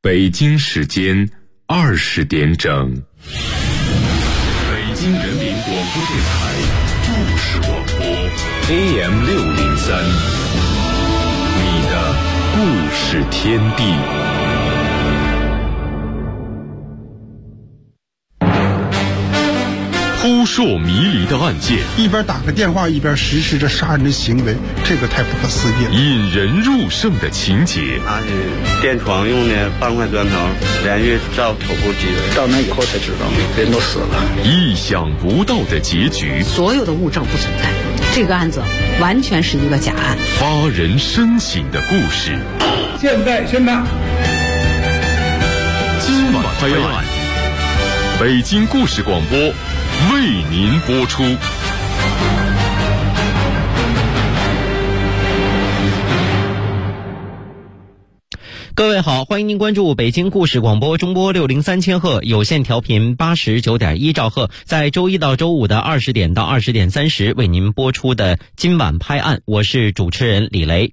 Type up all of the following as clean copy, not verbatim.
北京时间20点整，北京人民广播电台故事广播 AM603，你的故事天地。扑朔迷离的案件， 一边打个电话一边实施着杀人的行为，这个太不可思议了。 引人入胜的情节， 拿起电床用的半块砖头连续照头部击人， 到那以后才知道人都死了。 意想不到的结局， 所有的物证不存在，这个案子完全是一个假案。 发人深省的故事， 现在宣判， 今晚拍案，北京故事广播为您播出。 各位好，欢迎您关注北京故事广播中波603千赫有线调频89.1兆赫，在周一到周五的20点到20点30为您播出的今晚拍案，我是主持人李雷。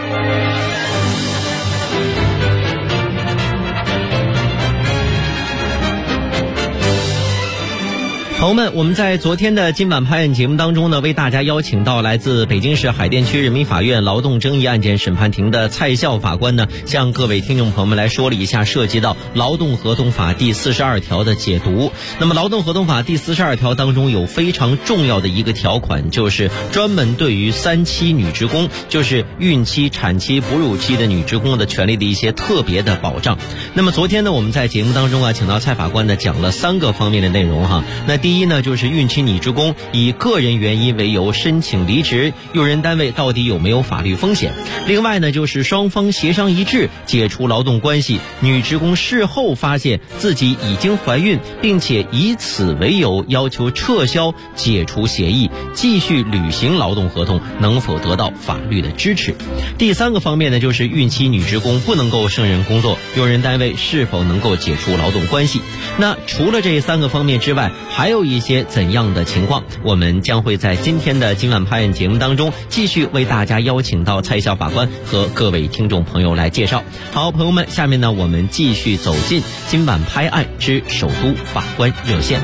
朋友们，我们在昨天的今晚拍案节目当中呢，为大家邀请到来自北京市海淀区人民法院劳动争议案件审判庭的蔡孝法官呢，向各位听众朋友们来说了一下涉及到劳动合同法第42条的解读。那么劳动合同法第42条当中有非常重要的一个条款，就是专门对于3期女职工，就是孕期、产期、哺乳期的女职工的权利的一些特别的保障。那么昨天呢，我们在节目当中请到蔡法官呢讲了3个方面的内容哈。那第一呢，就是孕期女职工以个人原因为由申请离职，用人单位到底有没有法律风险？另外呢，就是双方协商一致解除劳动关系，女职工事后发现自己已经怀孕，并且以此为由要求撤销解除协议，继续履行劳动合同，能否得到法律的支持？第3个方面呢，就是孕期女职工不能够胜任工作，用人单位是否能够解除劳动关系？那除了这3个方面之外，还有一些怎样的情况，我们将会在今天的今晚拍案节目当中继续为大家邀请到蔡孝法官和各位听众朋友来介绍。好，朋友们，下面呢，我们继续走进今晚拍案之首都法官热线。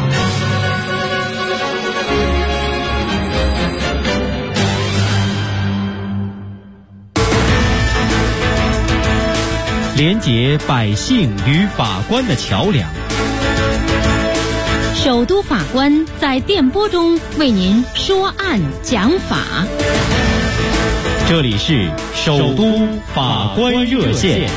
连结百姓与法官的桥梁， 首都法官在电波中为您说案讲法。 这里是首都法官热线。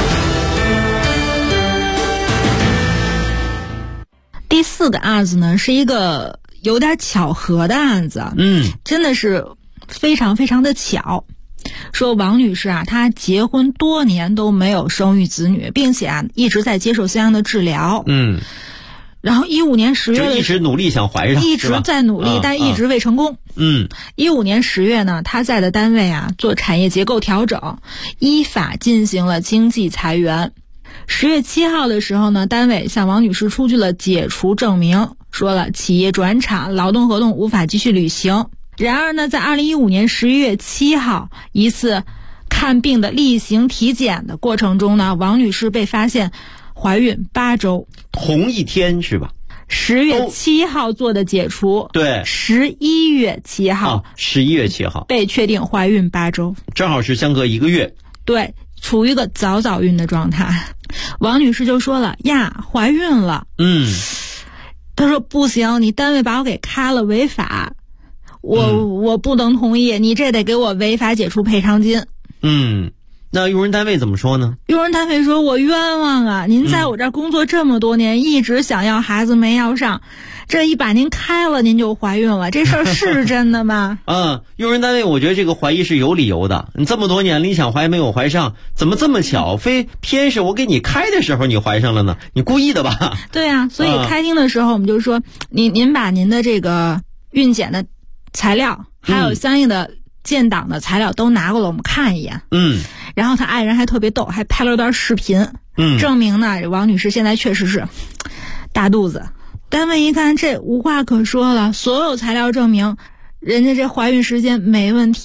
第4个案子呢，是一个有点巧合的案子，真的是非常非常的巧。说王女士她结婚多年都没有生育子女，并且一直在接受相应的治疗。然后15年10月就一直努力想怀上， 一直在努力，但一直未成功。15年10月呢，她在的单位做产业结构调整，依法进行了经济裁员。10月7号的时候呢，单位向王女士出具了解除证明，说了企业转厂，劳动合同无法继续履行。然而呢，在2015年11月7号一次看病的例行体检的过程中呢，王女士被发现怀孕8周， 同一天是吧 ？10月7号做的解除， 对 ，11月7号 ，11月7号被确定怀孕8周， 正好是相隔1个月， 对，处于一个早孕的状态。王女士就说了呀，怀孕了。她说不行，你单位把我给开了，违法，我不能同意，你这得给我违法解除赔偿金。 那用人单位怎么说呢？ 用人单位说，我冤枉啊，您在我这儿工作这么多年，一直想要孩子没要上，这一把您开了您就怀孕了，这事儿是真的吗？ 用人单位我觉得这个怀疑是有理由的，你这么多年了，你想怀没有怀上，怎么这么巧，非偏是我给你开的时候你怀上了呢？你故意的吧？ 对啊，所以开庭的时候我们就说，您把您的这个孕检的材料还有相应的建档的材料都拿过来我们看一眼。然后他爱人还特别逗，还拍了段视频，证明呢王女士现在确实是大肚子。单位一看这无话可说了，所有材料证明人家这怀孕时间没问题，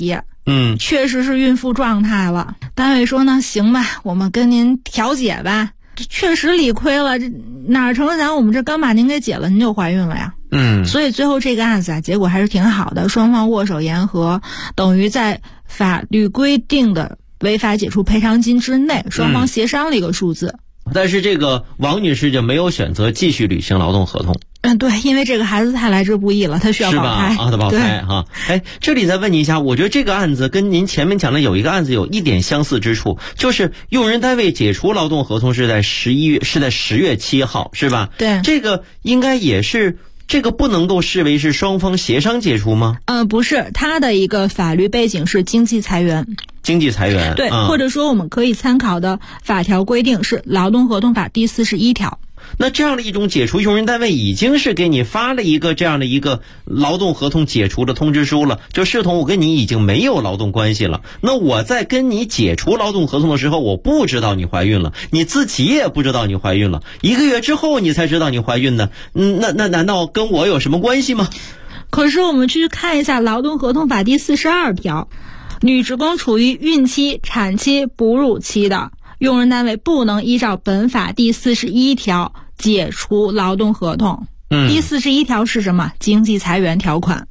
确实是孕妇状态了。单位说呢，行吧，我们跟您调解吧。这确实理亏了，这哪成想我们这刚把您给解了，您就怀孕了呀。所以最后这个案子啊，结果还是挺好的，双方握手言和，等于在法律规定的违法解除赔偿金之内，双方协商了一个数字。 但是这个王女士就没有选择继续履行劳动合同。 对，因为这个孩子太来之不易了，他需要保胎。 是吧？他保胎哈。这里再问你一下，我觉得这个案子跟您前面讲的有一个案子有一点相似之处，就是用人单位解除劳动合同是在10月7号，是吧？ 对， 这个应该也是。这个不能够视为是双方协商解除吗？ 不是，它的一个法律背景是经济裁员。 经济裁员， 对，或者说我们可以参考的法条规定是《劳动合同法》第41条。 那这样的一种解除，用人单位已经是给你发了一个这样的一个劳动合同解除的通知书了，就视同我跟你已经没有劳动关系了。那我在跟你解除劳动合同的时候，我不知道你怀孕了，你自己也不知道你怀孕了，1个月之后你才知道你怀孕呢。那难道跟我有什么关系吗？ 可是我们去看一下《劳动合同法》第42条，女职工处于孕期、产期、哺乳期的，用人单位不能依照本法第41条解除劳动合同。第41条是什么？经济裁员条款。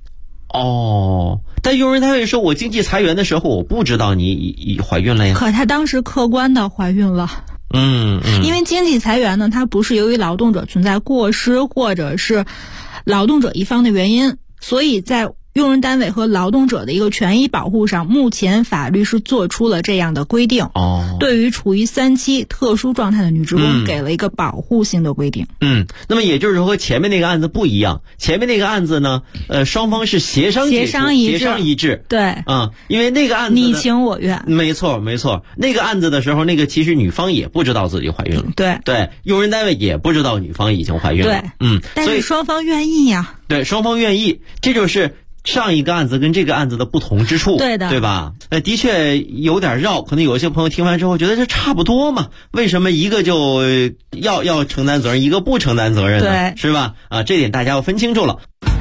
但用人单位说我经济裁员的时候我不知道你怀孕了呀。 可他当时客观的怀孕了。因为经济裁员呢，它不是由于劳动者存在过失或者是劳动者一方的原因，所以在用人单位和劳动者的一个权益保护上，目前法律是做出了这样的规定。对于处于3期特殊状态的女职工给了一个保护性的规定。 那么也就是说和前面那个案子不一样，前面那个案子呢，双方是协商一致。 对， 因为那个案子你情我愿。 没错，那个案子的时候，那个其实女方也不知道自己怀孕了。对，用人单位也不知的确已经怀孕了。 但是双方愿意呀。 对，双方愿意，这就是上一个案子跟这个案子的不同之处。 对的， 对吧？的确有点绕，可能有一些朋友听完之后觉得这差不多嘛，为什么一个就要承担责任，一个不承担责任呢？ 对， 是吧？这点大家要分清楚了。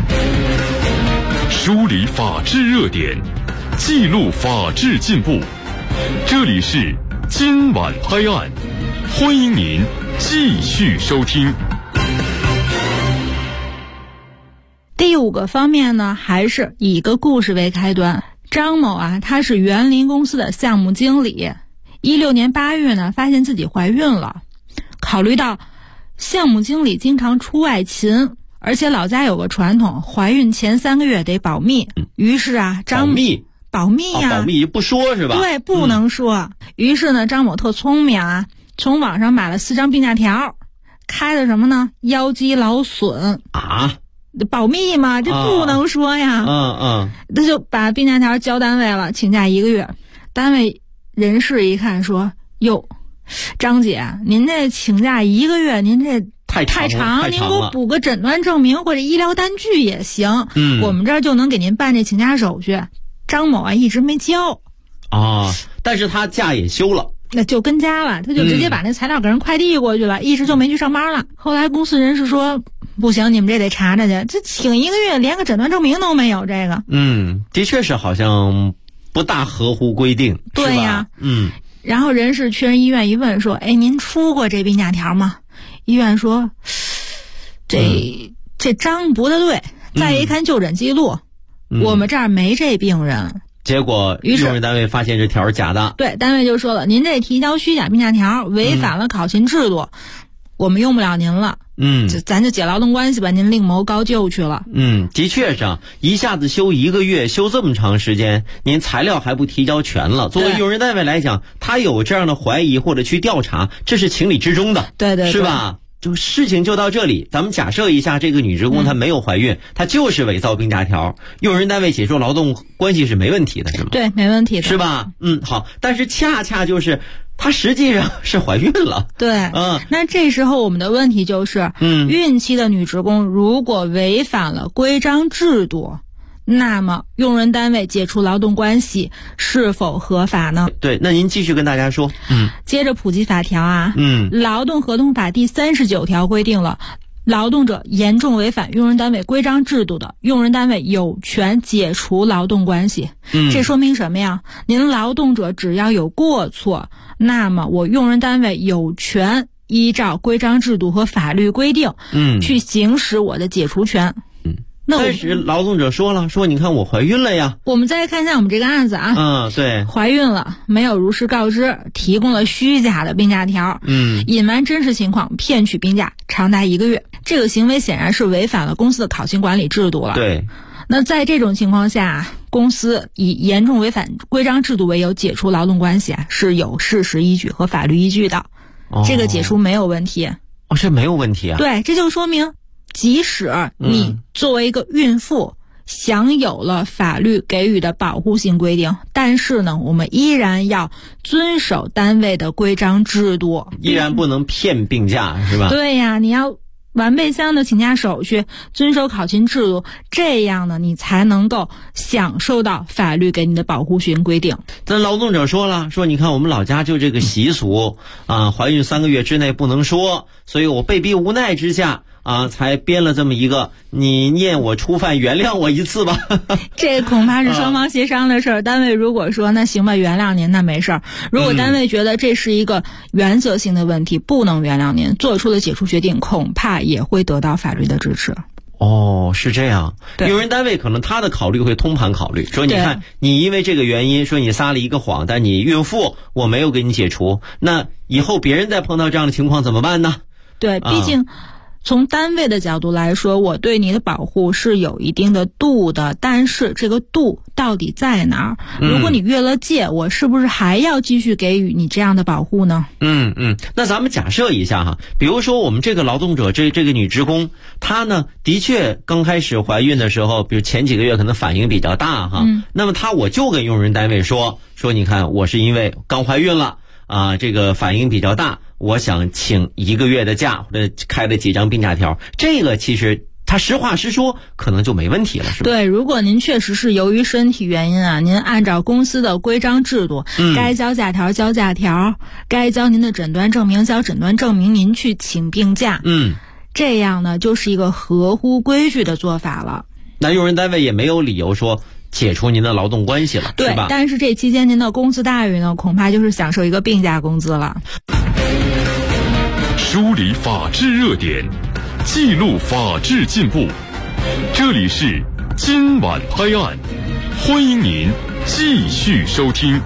梳理法治热点，记录法治进步，这里是今晚拍案，欢迎您继续收听。 第5个方面呢，还是以一个故事为开端。张某啊，他是园林公司的项目经理，16年8月呢，发现自己怀孕了。考虑到项目经理经常出外勤，而且老家有个传统，怀孕前3个月得保密。于是啊，保密呀， 保密不说是吧？ 对，不能说。于是呢，张某特聪明啊，从网上买了4张病假条，开的什么呢？腰肌劳损啊。 保密嘛，这不能说呀。他就把病假条交单位了，请假1个月。单位人事一看说：“哟，张姐，您这请假1个月，您这太长，您给我补个诊断证明或者医疗单据也行。我们这儿就能给您办这请假手续。”张某啊，一直没交。 但是他假也休了。 那就跟家了，他就直接把那材料给人快递过去了，一直就没去上班了。后来公司人事说不行，你们这得查查去，这请1个月连个诊断证明都没有，这个的确是好像不大合乎规定。 对呀。然后人事去人医院一问说：“您出过这病假条吗？”医院说：“这章不太对，再一看就诊记录，我们这儿没这病人。” 结果用人单位发现这条是假的。 对，单位就说了，您这提交虚假病假条违反了考勤制度，我们用不了您了。咱就解劳动关系吧，您另谋高就去了。 的确是一下子休1个月，休这么长时间，您材料还不提交全了。作为用人单位来讲，他有这样的怀疑或者去调查，这是情理之中的。 对， 是吧？就事情就到这里，咱们假设一下，这个女职工她没有怀孕，她就是伪造病假条，用人单位解除劳动关系是没问题的，是吗？ 对，没问题的， 是吧？好，但是恰恰就是她实际上是怀孕了。 对，那这时候我们的问题就是，孕期的女职工如果违反了规章制度，那么用人单位解除劳动关系是否合法呢？ 对，那您继续跟大家说。 接着普及法条啊。劳动合同法第39条规定了， 劳动者严重违反用人单位规章制度的，用人单位有权解除劳动关系。这说明什么呀？您劳动者只要有过错，那么我用人单位有权依照规章制度和法律规定，去行使我的解除权。 但是劳动者说你看我怀孕了呀。 我们再来看一下我们这个案子啊。 对， 怀孕了，没有如实告知，提供了虚假的病假条，隐瞒真实情况，骗取病假长达1个月。这个行为显然是违反了公司的考勤管理制度了。 对。 那在这种情况下，公司以严重违反规章制度为由解除劳动关系是有事实依据和法律依据的。这个解除没有问题。 这没有问题啊。 对，这就说明即使你作为一个孕妇享有了法律给予的保护性规定，但是呢，我们依然要遵守单位的规章制度， 依然不能骗病假，是吧？ 对呀，你要完备相应的请假手续，遵守考勤制度，这样呢，你才能够享受到法律给你的保护性规定。 但劳动者说你看我们老家就这个习俗怀孕3个月之内不能说，所以我被逼无奈之下才编了这么一个，你念我初犯，原谅我一次吧。 这恐怕是双方协商的事儿。单位如果说那行吧，原谅您，那没事儿。如果单位觉得这是一个原则性的问题，不能原谅您，做出的解除决定恐怕也会得到法律的支持。 是这样。用人单位可能他的考虑会通盘考虑，说你看你因为这个原因说你撒了一个谎，但你孕妇我没有给你解除，那以后别人再碰到这样的情况怎么办呢？ 对，毕竟从单位的角度来说，我对你的保护是有一定的度的，但是这个度到底在哪儿？如果你越了界，我是不是还要继续给予你这样的保护呢？ 那咱们假设一下比如说我们这个劳动者这个女职工，她呢的确刚开始怀孕的时候，比如前几个月可能反应比较大那么我就跟用人单位说你看我是因为刚怀孕了这个反应比较大，我想请1个月的假，或者开了几张病假条，这个其实他实话实说可能就没问题了，是吧？ 对，如果您确实是由于身体原因您按照公司的规章制度，该交假条交假条，该交您的诊断证明交诊断证明，您去请病假，这样呢就是一个合乎规矩的做法了。 那用人单位也没有理由说解除您的劳动关系了， 对是吧？ 但是这期间您的工资待遇呢，恐怕就是享受一个病假工资了。 梳理法治热点，记录法治进步，这里是今晚拍案，欢迎您继续收听。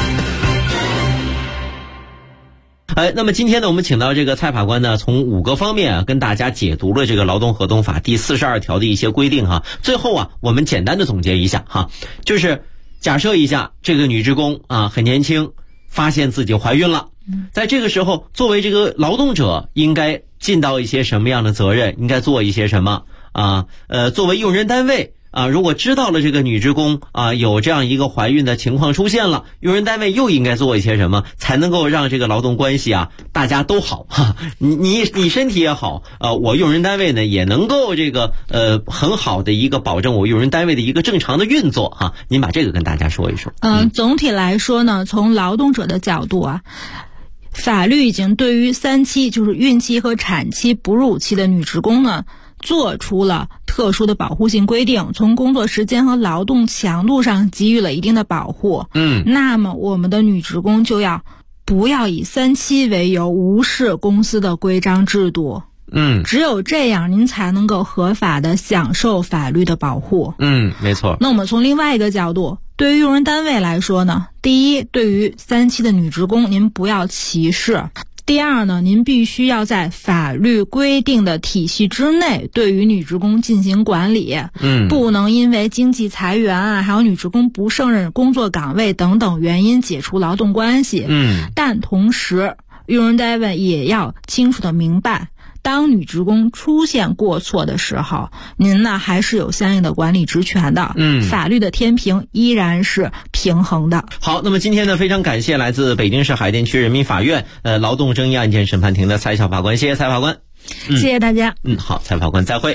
那么今天呢，我们请到这个蔡法官呢，从5个方面跟大家解读了这个劳动合同法第42条的一些规定最后我们简单的总结一下就是假设一下这个女职工很年轻，发现自己怀孕了，在这个时候作为这个劳动者应该尽到一些什么样的责任，应该做一些什么作为用人单位如果知道了这个女职工有这样一个怀孕的情况出现了，用人单位又应该做一些什么，才能够让这个劳动关系大家都好你身体也好我用人单位呢也能够这个很好的一个保证我用人单位的一个正常的运作您把这个跟大家说一说。 总体来说呢，从劳动者的角度法律已经对于3期，就是孕期和产期、哺乳期的女职工呢做出了特殊的保护性规定，从工作时间和劳动强度上给予了一定的保护。那么我们的女职工就不要以3期为由无视公司的规章制度。只有这样您才能够合法的享受法律的保护。 没错。 那我们从另外一个角度，对于用人单位来说呢，第一，对于3期的女职工您不要歧视。第二呢，您必须要在法律规定的体系之内对于女职工进行管理，不能因为经济裁员还有女职工不胜任工作岗位等等原因解除劳动关系。但同时用人单位也要清楚的明白，当女职工出现过错的时候，您呢还是有相应的管理职权的。法律的天平依然是平衡的。 好，那么今天呢，非常感谢来自北京市海淀区人民法院劳动争议案件审判庭的蔡小法官，谢谢蔡法官。 谢谢大家。 好，蔡法官再会。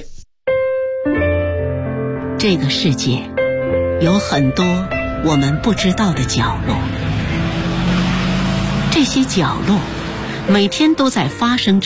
这个世界有很多我们不知道的角落，这些角落每天都在发生着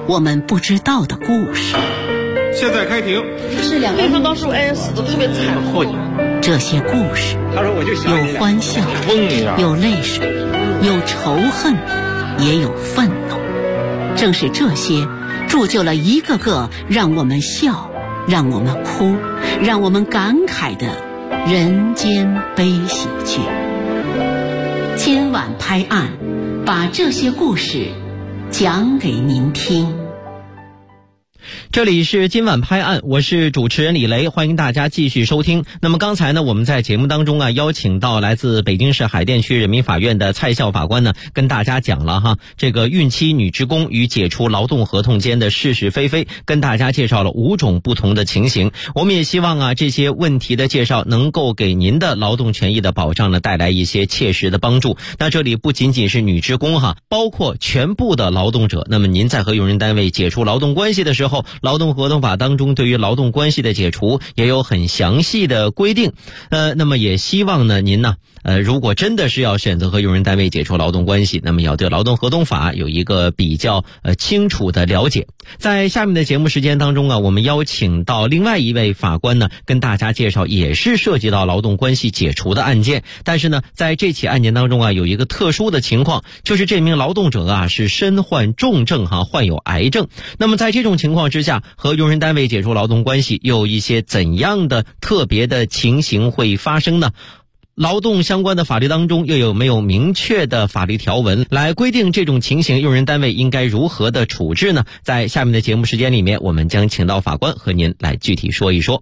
我们不知道的故事。 现在开庭。 是2个人当时挨死的特别惨。 这些故事有欢笑，有泪水，有仇恨，也有愤怒。正是这些铸就了一个个让我们笑，让我们哭，让我们感慨的人间悲喜剧。今晚拍案，把这些故事讲给您听。 这里是今晚拍案，我是主持人李雷，欢迎大家继续收听。那么刚才呢，我们在节目当中邀请到来自北京市海淀区人民法院的蔡孝法官呢，跟大家讲了这个孕期女职工与解除劳动合同间的是是非非，跟大家介绍了5种不同的情形。我们也希望这些问题的介绍能够给您的劳动权益的保障呢带来一些切实的帮助。那这里不仅仅是女职工包括全部的劳动者。那么您在和用人单位解除劳动关系的时候，劳动合同法当中对于劳动关系的解除也有很详细的规定。那么也希望呢您如果真的是要选择和用人单位解除劳动关系，那么要对劳动合同法有一个比较清楚的了解。在下面的节目时间当中我们邀请到另外一位法官呢，跟大家介绍也是涉及到劳动关系解除的案件。但是呢，在这起案件当中有一个特殊的情况，就是这名劳动者是身患重症患有癌症。那么在这种情况之下，和用人单位解除劳动关系又有一些怎样的特别的情形会发生呢？劳动相关的法律当中又有没有明确的法律条文来规定这种情形用人单位应该如何的处置呢？在下面的节目时间里面，我们将请到法官和您来具体说一说。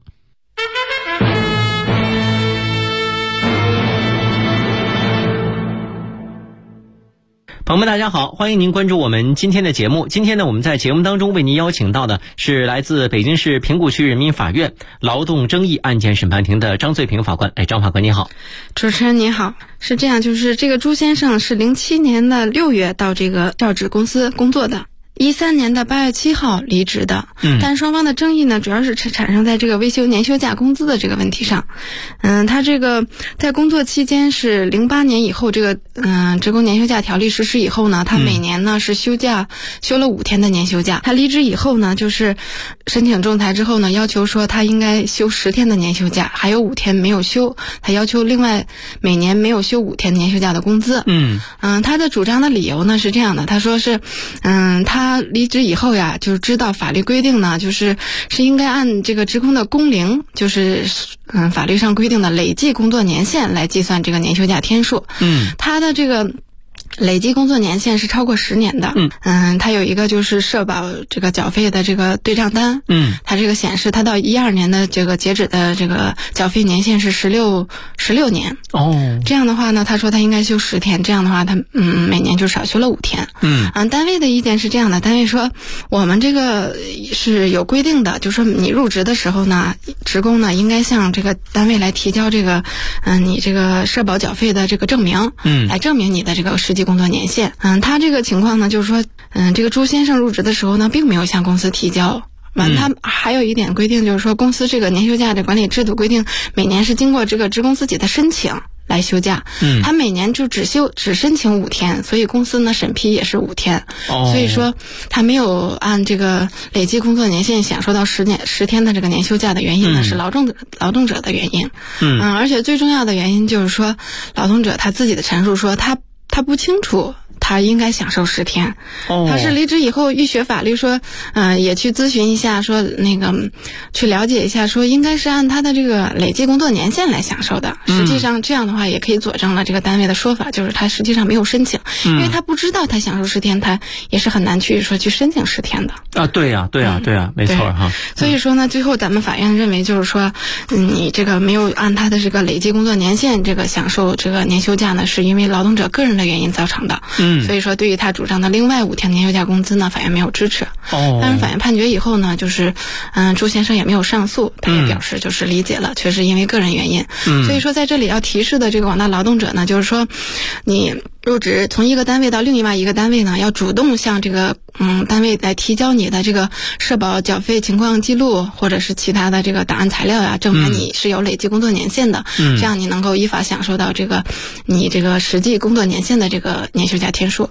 朋友们大家好，欢迎您关注我们今天的节目。今天呢，我们在节目当中为您邀请到的是来自北京市平谷区人民法院劳动争议案件审判庭的张翠萍法官。张法官你好。 主持人您好。是这样，就是这个朱先生是07年的6月到这个教职公司工作的，13年的8月7号离职的。但双方的争议呢，主要是产生在这个未休年休假工资的这个问题上。他这个在工作期间是08年以后，这个职工年休假条例实施以后呢，他每年呢是休了5天的年休假。他离职以后呢，就是申请仲裁之后呢，要求说他应该休10天的年休假，还有5天没有休，他要求另外每年没有休5天年休假的工资。他的主张的理由呢是这样的，他说是他离职以后呀，就是知道法律规定呢，是应该按这个职工的工龄，就是法律上规定的累计工作年限来计算这个年休假天数。他的这个累计工作年限是超过10年的。他有一个就是社保这个缴费的这个对账单。他这个显示他到12年的这个截止的这个缴费年限是16年。这样的话呢，他说他应该休10天，这样的话他每年就少休了5天。单位的意见是这样的，单位说我们这个是有规定的，就是说你入职的时候呢，职工呢应该向这个单位来提交这个你这个社保缴费的这个证明，来证明你的这个实际工作年限。他这个情况呢，就是说这个朱先生入职的时候呢，并没有向公司提交。他还有一点规定，就是说公司这个年休假的管理制度规定，每年是经过这个职工自己的申请来休假。他每年就只申请5天，所以公司呢审批也是5天。所以说他没有按这个累计工作年限享受到10天的这个年休假的原因呢，是劳动者的原因。而且最重要的原因就是说，劳动者他自己的陈述说他不清楚他应该享受10天。他是离职以后一学法律说也去咨询一下，说那个去了解一下，说应该是按他的这个累计工作年限来享受的。实际上这样的话也可以佐证了这个单位的说法，就是他实际上没有申请。因为他不知道他享受10天，他也是很难去申请10天的。 对呀，没错哈。 所以说呢，最后咱们法院认为就是说你这个没有按他的这个累计工作年限这个享受这个年休假呢，是因为劳动者个人的原因造成的。所以说对于他主张的另外5天年休假工资呢，法院没有支持。但是法院判决以后呢，就是朱先生也没有上诉，他也表示就是理解了，确实因为个人原因。所以说在这里要提示的这个广大劳动者呢，就是说你入职从一个单位到另外一个单位呢，要主动向这个单位来提交你的这个社保缴费情况记录，或者是其他的这个档案材料呀，证明你是有累计工作年限的。这样你能够依法享受到这个你这个实际工作年限的这个年休假天数。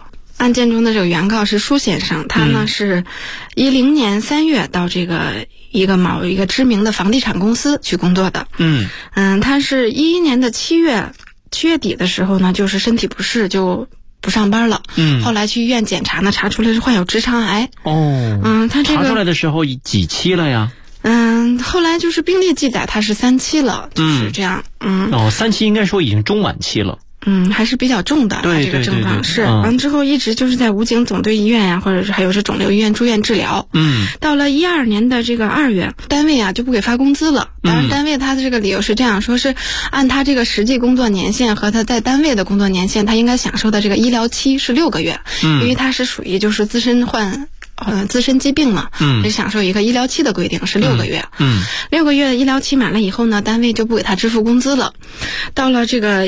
案件中的这个原告是舒先生，他呢是10年3月到这个某一个知名的房地产公司去工作的。他是11年的7月底的时候呢，就是身体不适就不上班了。后来去医院检查呢，查出来是患有直肠癌。他这个查出来的时候几期了呀？ 后来就是病历记载他是3期了，就是这样。 3期应该说已经中晚期了。 还是比较重的， 对这个症状是。 完之后一直就是在武警总队医院呀，或者是还有是肿瘤医院住院治疗。到了12年的这个2月，单位啊就不给发工资了。当然，单位他的这个理由是这样说：是按他这个实际工作年限和他在单位的工作年限，他应该享受的这个医疗期是6个月。因为他是属于就是自身疾病嘛，就享受一个医疗期的规定是6个月。6个月的医疗期满了以后呢，单位就不给他支付工资了。到了这个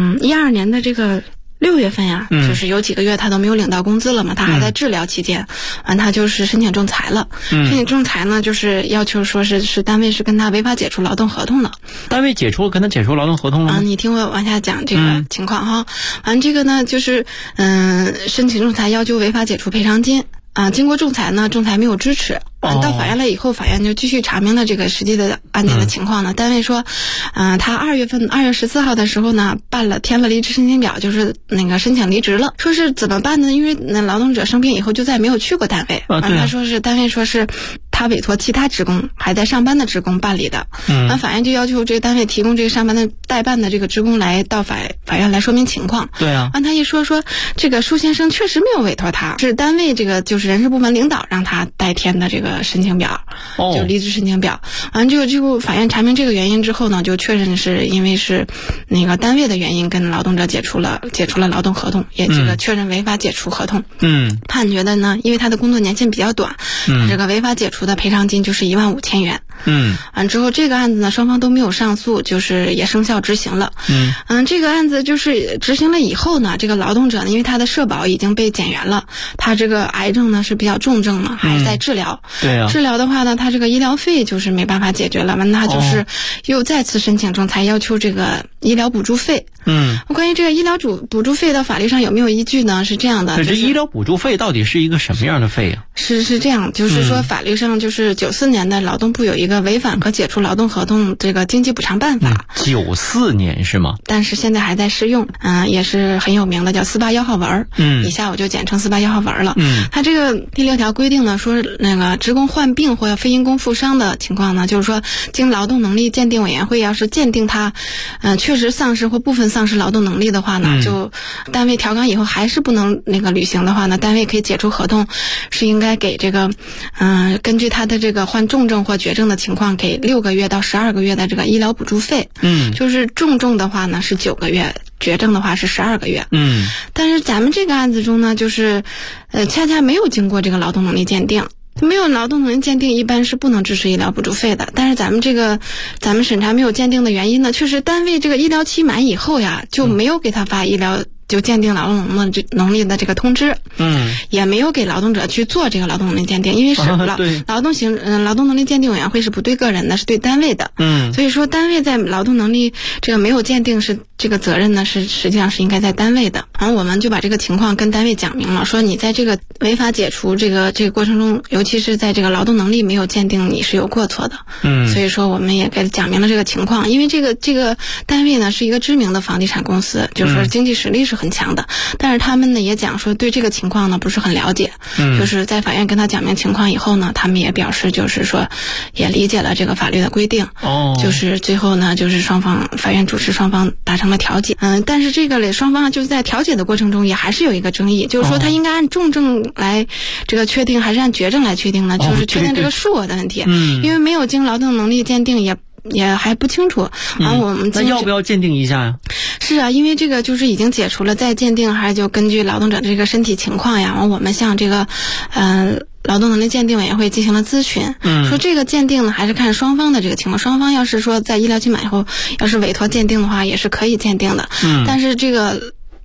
12年的这个6月份呀，就是有几个月他都没有领到工资了嘛，他还在治疗期间，他就是申请仲裁了。申请仲裁呢，就是要求说是单位是跟他违法解除劳动合同的。 单位跟他解除劳动合同了吗？ 你听我往下讲这个情况哈。完这个呢，就是申请仲裁要求违法解除赔偿金。经过仲裁呢，仲裁没有支持。到法院了以后，法院就继续查明了这个实际的案件的情况呢。单位说，他2月14号的时候呢，填了离职申请表，就是那个申请离职了。说是怎么办呢？因为那劳动者生病以后就再没有去过单位。他说是单位说是他委托其他职工还在上班的职工办理的。法院就要求这个单位提供这个上班的代办的这个职工来到法院来说明情况。 对啊。 他一说这个舒先生确实没有委托他，是单位这个就是人事部门领导让他代填的这个申请表，就离职申请表。完这个法院查明这个原因之后呢，就确认是因为是那个单位的原因跟劳动者解除了劳动合同，也这个确认违法解除合同。判决的呢，因为他的工作年限比较短，这个违法解除的赔偿金就是15000元。完之后这个案子呢，双方都没有上诉，就是也生效执行了。这个案子就是执行了以后呢，这个劳动者呢，因为他的社保已经被减员了，他这个癌症呢是比较重症嘛，还在治疗。 对啊。 治疗的话呢，他这个医疗费就是没办法解决了，完他就是又再次申请仲裁，要求这个医疗补助费。关于这个医疗补助费的法律上有没有依据呢？是这样的， 这医疗补助费到底是一个什么样的费啊？ 是这样，就是说法律上就是94年的劳动部有一个违反和解除劳动合同这个经济补偿办法。 94年是吗？ 但是现在还在适用，也是很有名的，叫481号文。以下我就简称481号文了。它这个第6条规定呢，说那个职工患病或者非因公负伤的情况呢，就是说经劳动能力鉴定委员会要是鉴定他确实丧失或部分丧失劳动能力的话呢，就单位调岗以后还是不能那个履行的话呢，单位可以解除合同，是应该给这个根据他的这个患重症或绝症的情况，给6个月到12个月的这个医疗补助费。就是重症的话呢是9个月，绝症的话是12个月。但是咱们这个案子中呢，就是恰恰没有经过这个劳动能力鉴定。没有劳动能力鉴定一般是不能支持医疗补助费的。但是咱们审查没有鉴定的原因呢，确实单位这个医疗期满以后呀，就没有给他发医疗就鉴定劳动能力的这个通知，也没有给劳动者去做这个劳动能力鉴定，因为是劳动能力鉴定委员会是不对个人的，是对单位的，所以说单位在劳动能力这个没有鉴定是这个责任呢是实际上是应该在单位的。然后我们就把这个情况跟单位讲明了，说你在这个违法解除这个过程中，尤其是在这个劳动能力没有鉴定，你是有过错的。所以说我们也给讲明了这个情况，因为这个单位呢是一个知名的房地产公司，就是说经济实力是很强的，但是他们呢也讲说对这个情况呢不是很了解，就是在法院跟他讲明情况以后呢，他们也表示就是说也理解了这个法律的规定，就是最后呢就是法院主持双方达成了调解。但是这个双方就是在调解的过程中也还是有一个争议，就是说他应该按重症来这个确定还是按绝症来确定呢？就是确定这个数额的问题，因为没有经劳动能力鉴定也还不清楚。我们那要不要鉴定一下呀？ 是啊，因为这个就是已经解除了，再鉴定还是就根据劳动者的这个身体情况呀。我们向这个劳动能力鉴定委员会进行了咨询，说这个鉴定呢还是看双方的这个情况，双方要是说在医疗期满以后要是委托鉴定的话也是可以鉴定的，但是这个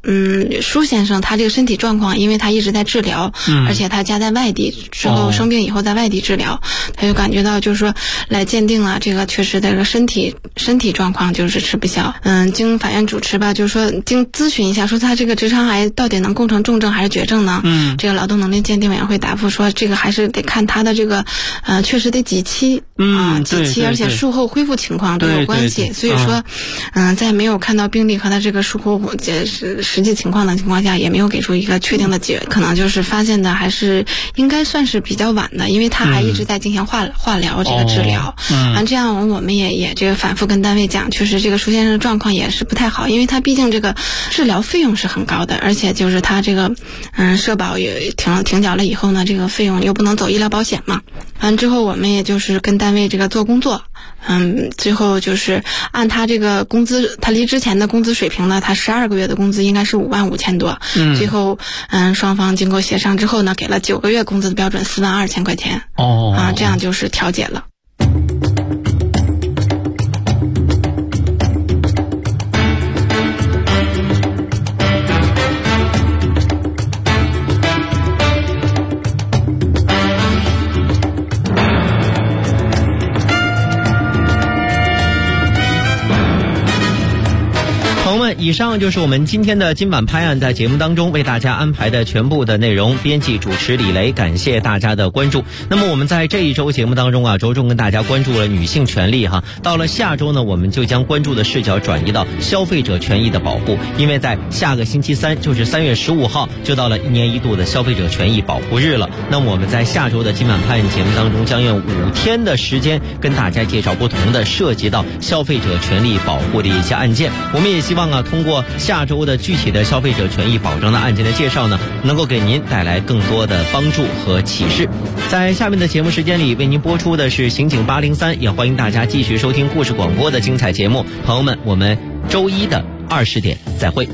舒先生他这个身体状况，因为他一直在治疗，而且他家在外地，之后生病以后在外地治疗，他就感觉到就是说来鉴定了，这个确实这个身体状况就是吃不消。经法院主持吧，就是说经咨询一下，说他这个直肠癌到底能构成重症还是绝症呢？这个劳动能力鉴定委员会答复说，这个还是得看他的这个确实得几期几期，而且术后恢复情况都有关系。所以说在没有看到病例和他这个术后实际情况的情况下，也没有给出一个确定的结论，可能就是发现的还是应该算是比较晚的，因为他还一直在进行化疗这个治疗。这样我们也这个反复跟单位讲，确实这个舒先生的状况也是不太好，因为他毕竟这个治疗费用是很高的，而且就是他这个社保也停缴了以后呢，这个费用又不能走医疗保险嘛。完之后我们也就是跟单位这个做工作，最后就是按他这个工资，他离职前的工资水平呢，他12个月的工资应该是55000多，最后双方经过协商之后呢，给了9个月工资的标准42000块钱。这样就是调解了。 以上就是我们今天的今晚拍案在节目当中为大家安排的全部的内容，编辑主持李雷，感谢大家的关注。那么我们在这一周节目当中着重跟大家关注了女性权利到了下周呢，我们就将关注的视角转移到消费者权益的保护，因为在下个星期三，就是3月15号就到了1年1度的消费者权益保护日了。那么我们在下周的今晚拍案节目当中将用5天的时间跟大家介绍不同的涉及到消费者权利保护的一些案件。我们也希望通过下周的具体的消费者权益保障的案件的介绍呢，能够给您带来更多的帮助和启示。在下面的节目时间里为您播出的是刑警803，也欢迎大家继续收听故事广播的精彩节目。朋友们，我们周一的20点再会。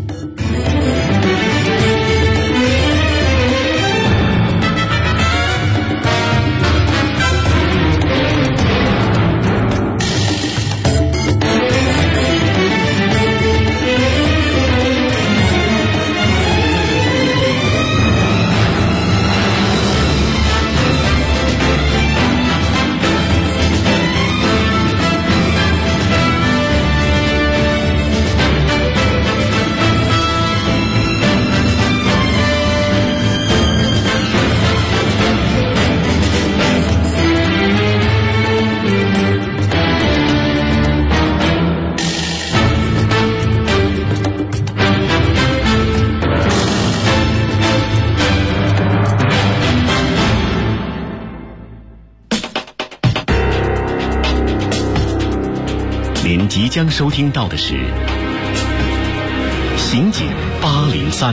您即将收听到的是刑警803。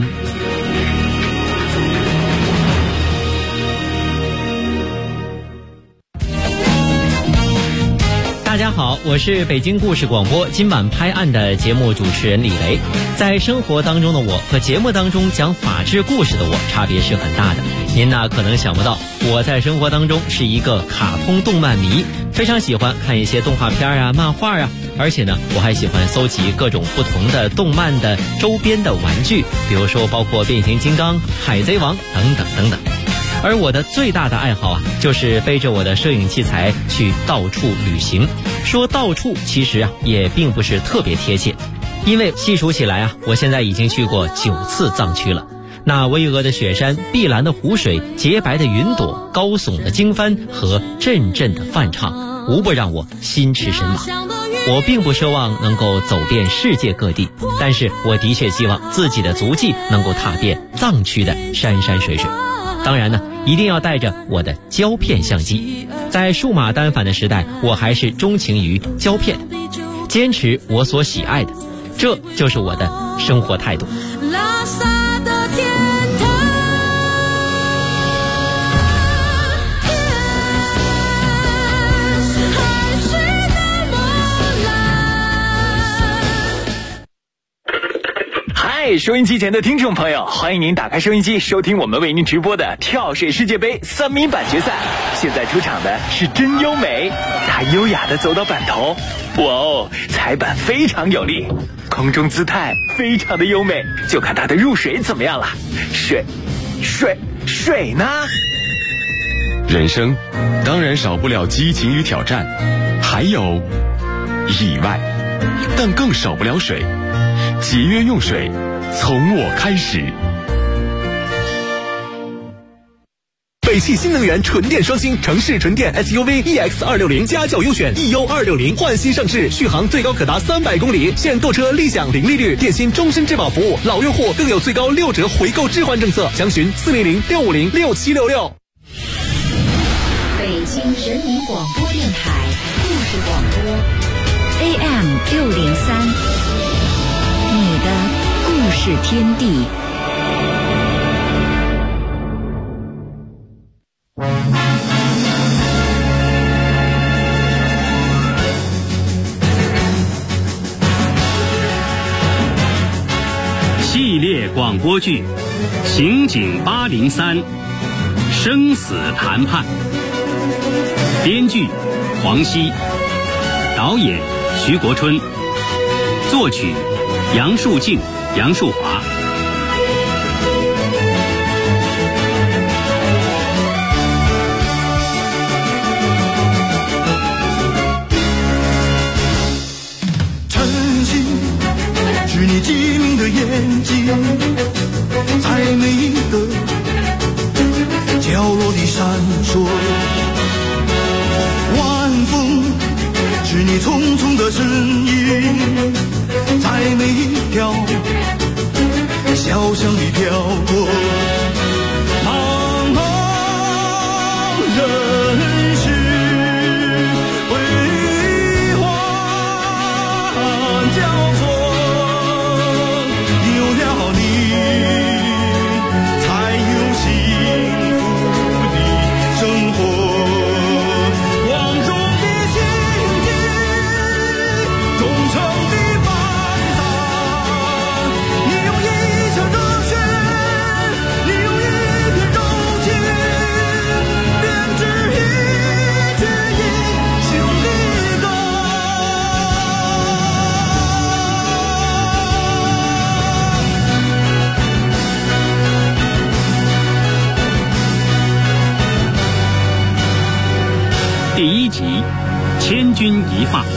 大家好，我是北京故事广播今晚拍案的节目主持人李雷。在生活当中的我和节目当中讲法治故事的我差别是很大的。您可能想不到，我在生活当中是一个卡通动漫迷，非常喜欢看一些动画片漫画而且呢，我还喜欢搜集各种不同的动漫的周边的玩具，比如说包括变形金刚、海贼王等等等等。而我的最大的爱好就是背着我的摄影器材去到处旅行。说到处其实也并不是特别贴切，因为细数起来我现在已经去过9次藏区了。那巍峨的雪山、碧蓝的湖水、洁白的云朵、高耸的经幡和阵阵的梵唱，无不让我心驰神往。我并不奢望能够走遍世界各地，但是我的确希望自己的足迹能够踏遍藏区的山山水水。当然呢，一定要带着我的胶片相机。在数码单反的时代，我还是钟情于胶片，坚持我所喜爱的，这就是我的生活态度。 嘿，收音机前的听众朋友，欢迎您打开收音机，收听我们为您直播的跳水世界杯3名板决赛。现在出场的是真优美，她优雅地走到板头，哇哦，踩板非常有力，空中姿态非常的优美，就看她的入水怎么样了。水呢？ 人生当然少不了激情与挑战，还有意外，但更少不了水。节约用水，从我开始。 北汽新能源纯电双星城市纯电 SUV EX260家轿优选 EU260换新上市，续航最高可达300公里，现购车立享零利率，电信终身质保服务，老用户更有最高6折回购置换政策，详询400-650-6766。 北京人民广播电台故事广播 AM603，你的故事天地。 系列广播剧《刑警803》生死谈判，编剧黄熙，导演徐国春，作曲杨树静、杨树华。 晨曦是你机敏的眼睛，在每一个角落里闪烁。晚风是你匆匆的身影，在每一条小巷里飘过。茫茫人世辉煌交错，有了你才有幸福的生活。光荣的心境，忠诚的伴洒，你用一腔热血，你用一片柔情，编织一曲英雄的歌。 第1集《千钧一发》。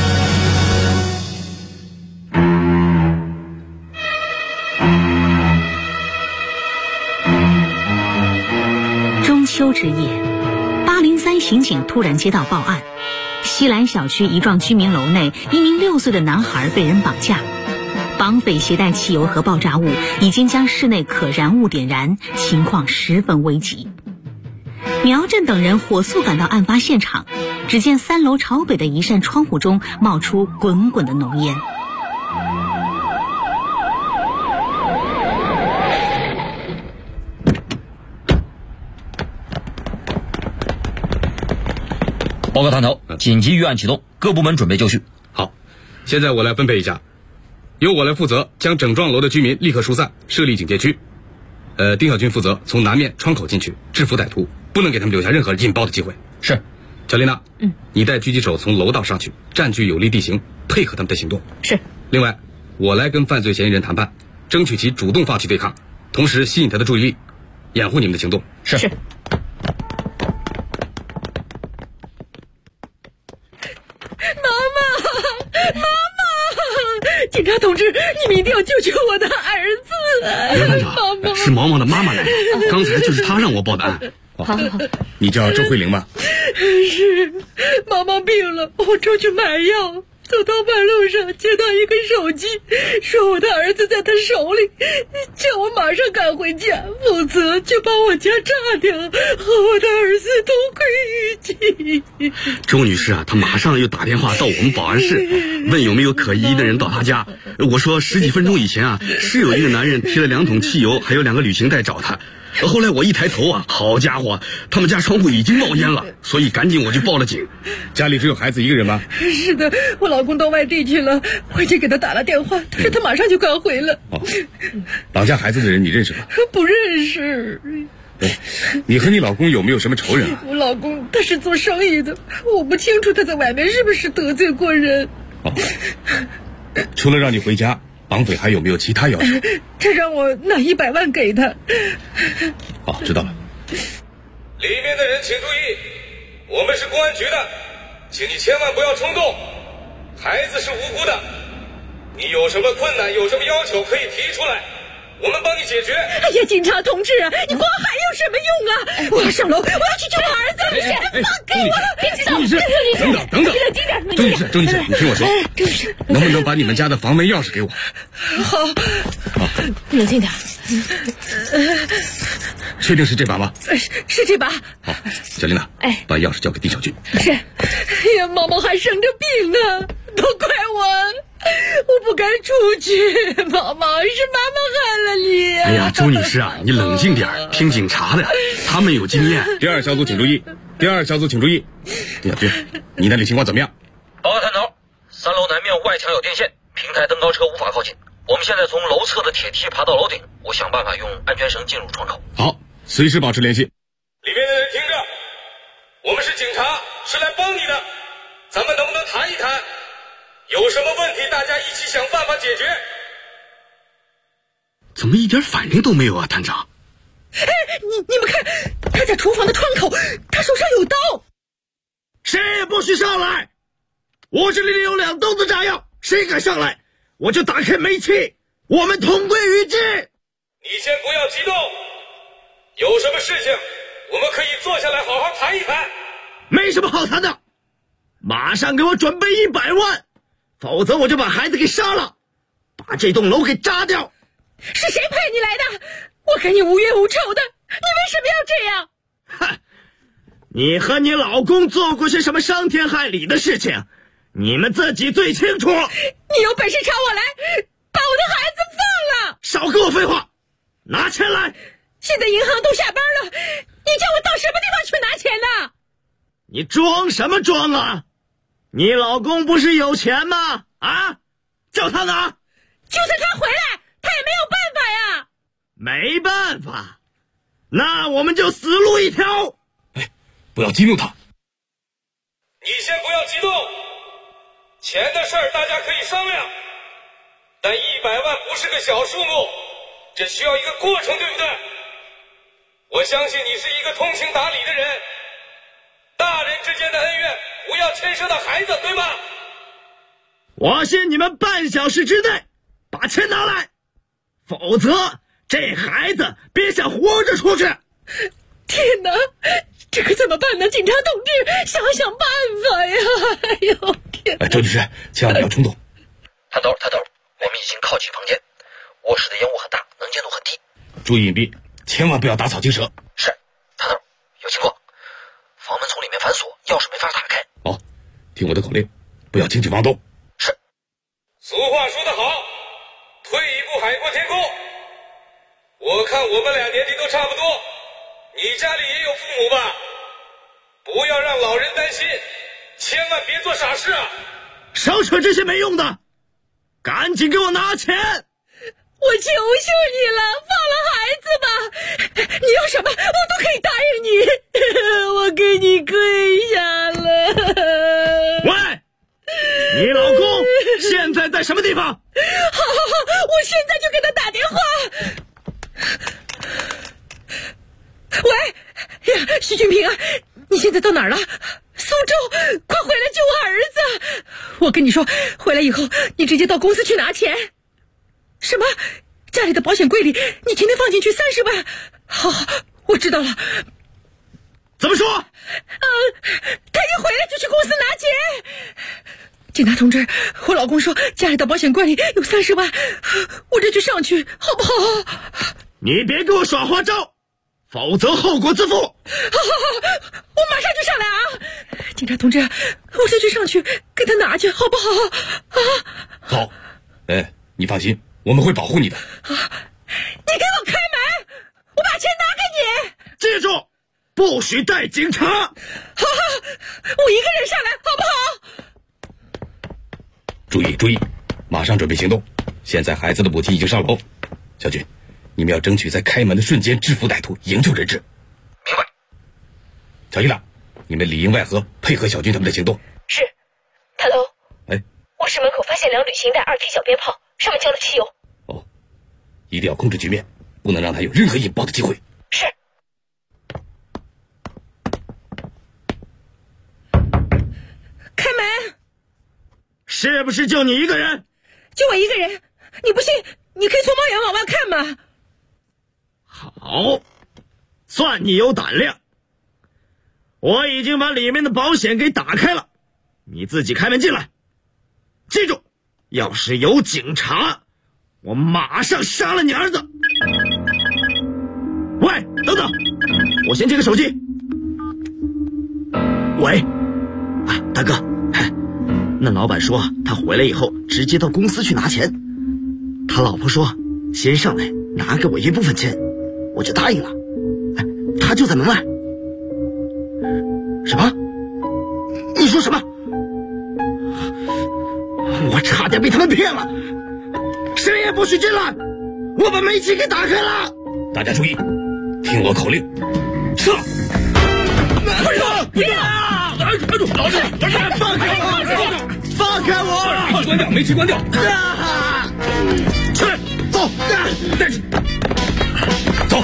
中秋之夜，803刑警突然接到报案，西兰小区一幢居民楼内，一名6岁的男孩被人绑架，绑匪携带汽油和爆炸物，已经将室内可燃物点燃，情况十分危急。苗振等人火速赶到案发现场，只见3楼朝北的一扇窗户中冒出滚滚的浓烟。 报告探头，紧急预案启动，各部门准备就绪。 好，现在我来分配一下，由我来负责将整幢楼的居民立刻疏散，设立警戒区。丁小军负责从南面窗口进去，制服歹徒，不能给他们留下任何引爆的机会。 是。 乔丽娜，你带狙击手从楼道上去，占据有利地形，配合他们的行动。 是。 另外，我来跟犯罪嫌疑人谈判，争取其主动发起对抗，同时吸引他的注意力，掩护你们的行动。 是。 妈妈，警察同志，你们一定要救救我的儿子！ 刘班长， 妈妈， 是毛毛的妈妈来了，刚才就是她让我报的案。 好， 你叫周慧玲吧？ 是，妈妈病了，我出去买药，走到半路上接到一个手机，说我的儿子在他手里，叫我马上赶回家，否则就把我家炸掉，和我的儿子同归于尽。 周女士啊，她马上又打电话到我们保安室，问有没有可疑的人到她家。我说10几分钟以前啊，是有一个男人提了2桶汽油，还有2个旅行袋找她。 后来我一抬头啊，好家伙，他们家窗户已经冒烟了，所以赶紧我就报了警。 家里只有孩子一个人吗？ 是的，我老公到外地去了，我已经给他打了电话，他说他马上就赶回了。 绑架孩子的人你认识吗？ 不认识。 你和你老公有没有什么仇人啊？ 我老公他是做生意的，我不清楚他在外面是不是得罪过人。 除了让你回家，绑匪还有没有其他要求？ 他让我拿100万给他。 知道了。 里面的人请注意，我们是公安局的，请你千万不要冲动，孩子是无辜的，你有什么困难有什么要求可以提出来，我们帮你解决。 哎呀，警察同志，你光喊有什么用啊？我要上楼，我要去救我儿子，你先放开我！别知道， 等等， 冷静点， 周女士，你听我说，能不能把你们家的房门钥匙给我？ 好，冷静点。 确定是这把吗？ 是这把。 好，小琳娜，把钥匙交给丁小军。 是。哎呀，毛毛还生着病呢，都怪我不该出去，毛毛是妈妈害了你。 哎呀，周女士啊，你冷静点，听警察的，他们有经验。 第二小组请注意，丁小军，你那里情况怎么样？ 报告探头，3楼南面外墙有电线，平台登高车无法靠近。我们现在从楼侧的铁梯爬到楼顶，我想办法用安全绳进入窗口。 好，随时保持联系。 里面的人听着，我们是警察，是来帮你的，咱们能不能谈一谈？有什么问题大家一起想办法解决。 怎么一点反应都没有啊，探长？ 你们看，他在厨房的窗口，他手上有刀。 谁也不许上来，我这里有2兜子炸药，谁敢上来我就打开煤气，我们同归于尽。 你先不要激动，有什么事情我们可以坐下来好好谈一谈。 没什么好谈的，马上给我准备100万，否则我就把孩子给杀了，把这栋楼给炸掉。 是谁派你来的？我跟你无冤无仇的，你为什么要这样？ 哼，你和你老公做过些什么伤天害理的事情，你们自己最清楚。 你有本事朝我来，把我的孩子放了！ 少跟我废话，拿钱来！ 现在银行都下班了，你叫我到什么地方去拿钱呢？ 你装什么装啊？你老公不是有钱吗？啊，叫他拿。 就算他回来，他也没有办法呀。 没办法，那我们就死路一条。 不要激怒他。 你先不要激动，钱的事儿大家可以商量，但100万不是个小数目，这需要一个过程，对不对？我相信你是一个通情达理的人，大人之间的恩怨不要牵涉到孩子，对吧？ 我信你们半小时之内把钱拿来，否则这孩子别想活着出去。 天哪，这可怎么办呢？警察同志，想想办法呀！哎呦天哪！ 周女士，千万不要冲动。 探头，我们已经靠近房间，卧室的烟雾很大，能见度很低， 注意隐蔽，千万不要打草惊蛇。 是，探头，有情况，房门从里面反锁，钥匙没法打开。 好，听我的口令，不要轻举妄动。 是。 俗话说得好，退一步海阔天空。我看我们俩年纪都差不多，你家里也有父母吧？不要让老人担心，千万别做傻事啊！ 少扯这些没用的，赶紧给我拿钱！ 我求求你了，放了孩子吧！你要什么，我都可以答应你。我给你跪下了。 喂，你老公现在在什么地方？好， 我现在就给他打电话。喂，呀，徐俊平啊，你现在到哪儿了？苏州，快回来救我儿子！我跟你说，回来以后你直接到公司去拿钱。什么？家里的保险柜里你今天放进去30万？好，我知道了。 怎么说？ 他一回来就去公司拿钱。警察同志，我老公说家里的保险柜里有30万，我这就上去，好不好？ 你别给我耍花招，否则后果自负。好， 我马上就上来啊！警察同志，我这就上去给他拿去，好不好？ 好，你放心，我们会保护你的。 你给我开门，我把钱拿给你。 不许带警察。好， 我一个人上来，好不好？ 注意，马上准备行动。现在孩子的母亲已经上楼，小军，你们要争取在开门的瞬间制服歹徒，营救人质。 明白。 小伊达，你们里应外合，配合小军他们的行动。 是。塔头。 哎， 卧室门口发现2履行带2T 小鞭炮，上面浇了汽油。 哦，一定要控制局面，不能让他有任何引爆的机会。 是。 开门。 是不是就你一个人？ 就我一个人，你不信，你可以从猫眼往外看嘛。 好，算你有胆量。我已经把里面的保险给打开了，你自己开门进来。记住，要是有警察，我马上杀了你儿子。喂，等等，我先接个手机。喂，大哥，那老板说他回来以后直接到公司去拿钱，他老婆说先上来拿给我一部分钱，我就答应了。他就在门外。什么？你说什么？我差点被他们骗了，谁也不许进来，我把煤气给打开了。 大家注意，听我口令，撤！ 快走！不要！按住！老实，放开我！放开我！ 煤气关掉！ 去，走！带去。走。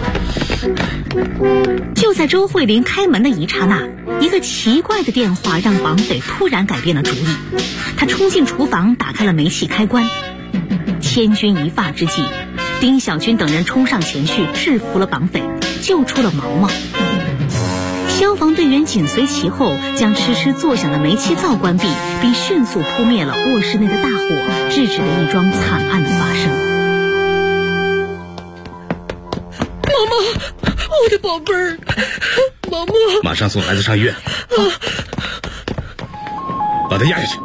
就在周慧玲开门的一刹那，一个奇怪的电话让绑匪突然改变了主意。他冲进厨房，打开了煤气开关。千钧一发之际，丁小军等人冲上前去制服了绑匪，救出了毛毛。消防队员紧随其后，将吱吱作响的煤气灶关闭，并迅速扑灭了卧室内的大火，制止了一桩惨案的发生。 毛毛，我的宝贝儿，毛毛， 马上送孩子上医院。把他压下去。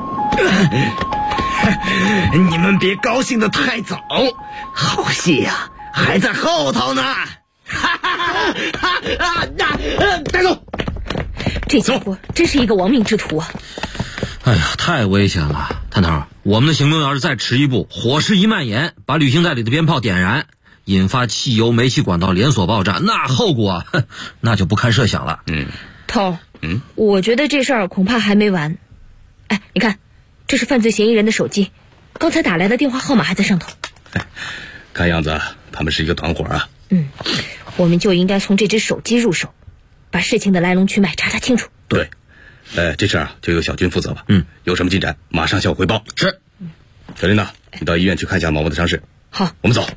你们别高兴得太早，好戏呀，还在后头呢。带走！ 这家伙真是一个亡命之徒啊！ 哎呀，太危险了！探头，我们的行动要是再迟一步，火势一蔓延，把旅行袋里的鞭炮点燃，引发汽油煤气管道连锁爆炸，那后果那就不堪设想了。 头，我觉得这事儿恐怕还没完。哎，你看，这是犯罪嫌疑人的手机，刚才打来的电话号码还在上头。 看样子他们是一个团伙啊。 我们就应该从这只手机入手，把事情的来龙去脉查清楚。 对，这事儿就由小军负责吧。有什么进展马上向我汇报。 是。 小琳娜，你到医院去看一下毛毛的伤势。 好， 我们走。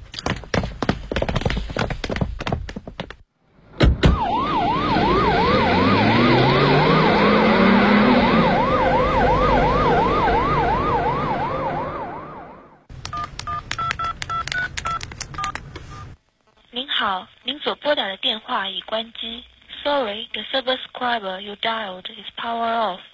您好，您所拨打的电话已关机。Sorry, the subscriber you dialed is power off.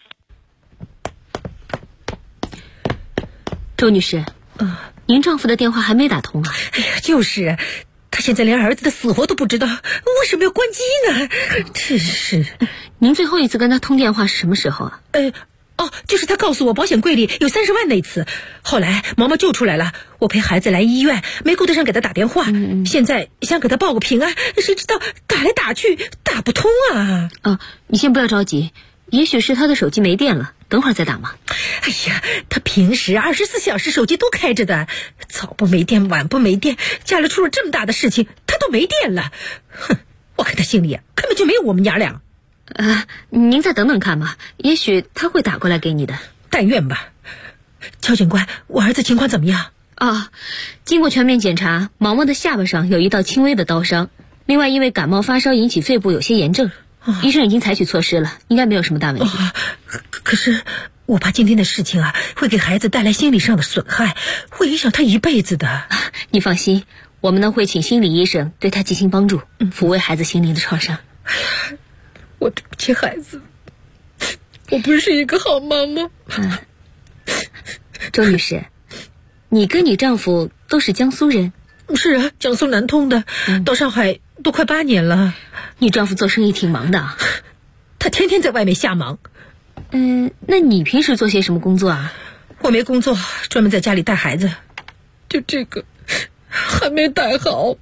周女士，您丈夫的电话还没打通啊？ 哎呀，就是，他现在连儿子的死活都不知道，为什么要关机呢？真是。 您最后一次跟他通电话是什么时候啊？ 就是他告诉我保险柜里有30万那次，后来毛毛救出来了，我陪孩子来医院，没顾得上给他打电话，现在想给他报个平安，谁知道打来打去打不通啊！ 你先不要着急，也许是他的手机没电了，等会儿再打嘛。 哎呀，他平时24小时手机都开着的，早不没电晚不没电，家里出了这么大的事情他都没电了，哼，我看他心里根本就没有我们娘俩。 您再等等看嘛，也许他会打过来给你的。 但愿吧。乔警官，我儿子情况怎么样？ 经过全面检查，毛毛的下巴上有一道轻微的刀伤，另外因为感冒发烧引起肺部有些炎症，医生已经采取措施了，应该没有什么大问题。 可是我怕今天的事情会给孩子带来心理上的损害，会影响他一辈子的。 你放心，我们呢会请心理医生对他进行帮助，抚慰孩子心灵的创伤。 我对不起孩子，我不是一个好妈妈。 周女士，你跟你丈夫都是江苏人， 是啊，江苏南通的，到上海都快8年了。 你丈夫做生意挺忙的啊？ 他天天在外面瞎忙。 那你平时做些什么工作啊？ 我没工作，专门在家里带孩子，就这个还没带好。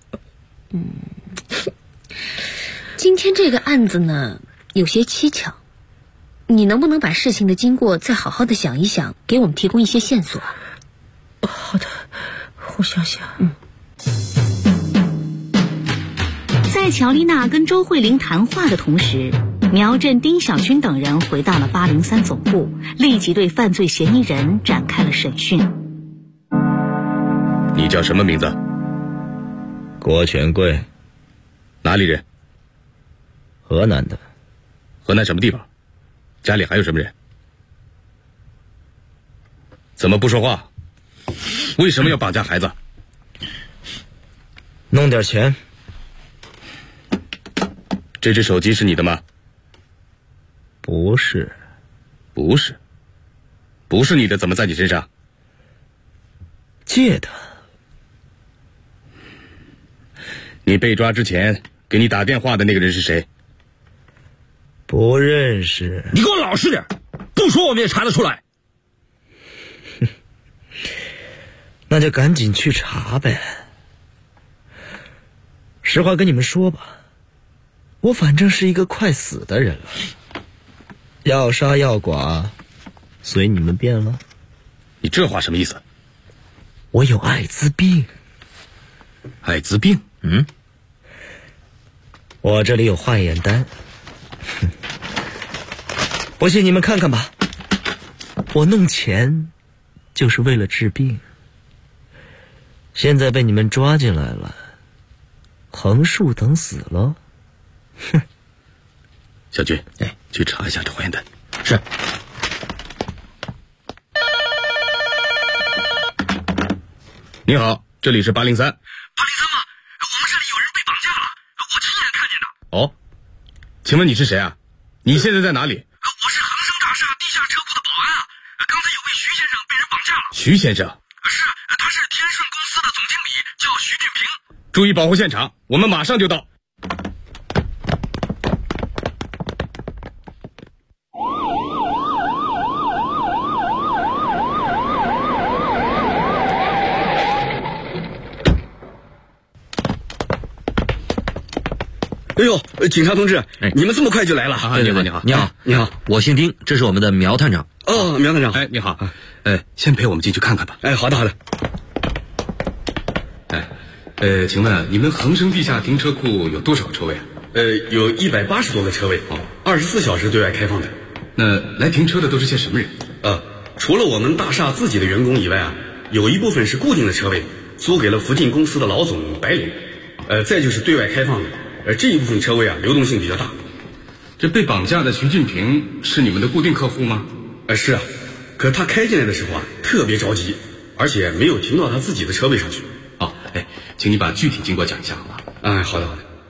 今天这个案子呢，有些蹊跷，你能不能把事情的经过再好好的想一想，给我们提供一些线索啊？ 好的，我想想。 在乔丽娜跟周慧玲谈话的同时，苗振、丁小军等人回到了803总部，立即对犯罪嫌疑人展开了审讯。 你叫什么名字？ 郭全贵。 哪里人？ 河南的。 河南什么地方？家里还有什么人？怎么不说话？为什么要绑架孩子？ 弄点钱。 这只手机是你的吗？ 不是。 不是你的，怎么在你身上？ 借的。 你被抓之前给你打电话的那个人是谁？ 不认识。 你给我老实点，不说我们也查得出来。 那就赶紧去查呗。实话跟你们说吧，我反正是一个快死的人了，要杀要剐随你们便了。 你这话什么意思？ 我有艾滋病。 艾滋病？ 我这里有化验单，不信你们看看吧。我弄钱就是为了治病，现在被你们抓进来了，横竖等死了。 小军，去查一下这化验单。 是。 你好，这里是803。803 吗？我们这里有人被绑架了，我亲眼看见的。 哦，请问你是谁啊？你现在在哪里？ 我是恒生大厦地下车库的保安啊。刚才有位徐先生被人绑架了。 徐先生？ 是，他是天顺公司的总经理，叫徐俊平。 注意保护现场，我们马上就到。 哎呦，警察同志，你们这么快就来了？ 你好，我姓丁，这是我们的苗探长。 哦，苗探长， 你好，先陪我们进去看看吧。 好的。 请问你们恒生地下停车库有多少个车位啊？ 有180多个车位，24小时对外开放的。 那来停车的都是些什么人？ 除了我们大厦自己的员工以外啊，有一部分是固定的车位，租给了福晋公司的老总白领。再就是对外开放的。这一部分车位啊，流动性比较大。 这被绑架的徐俊平是你们的固定客户吗？ 是啊，可他开进来的时候啊，特别着急，而且没有停到他自己的车位上去。 请你把具体经过讲一下好吗？ 好的。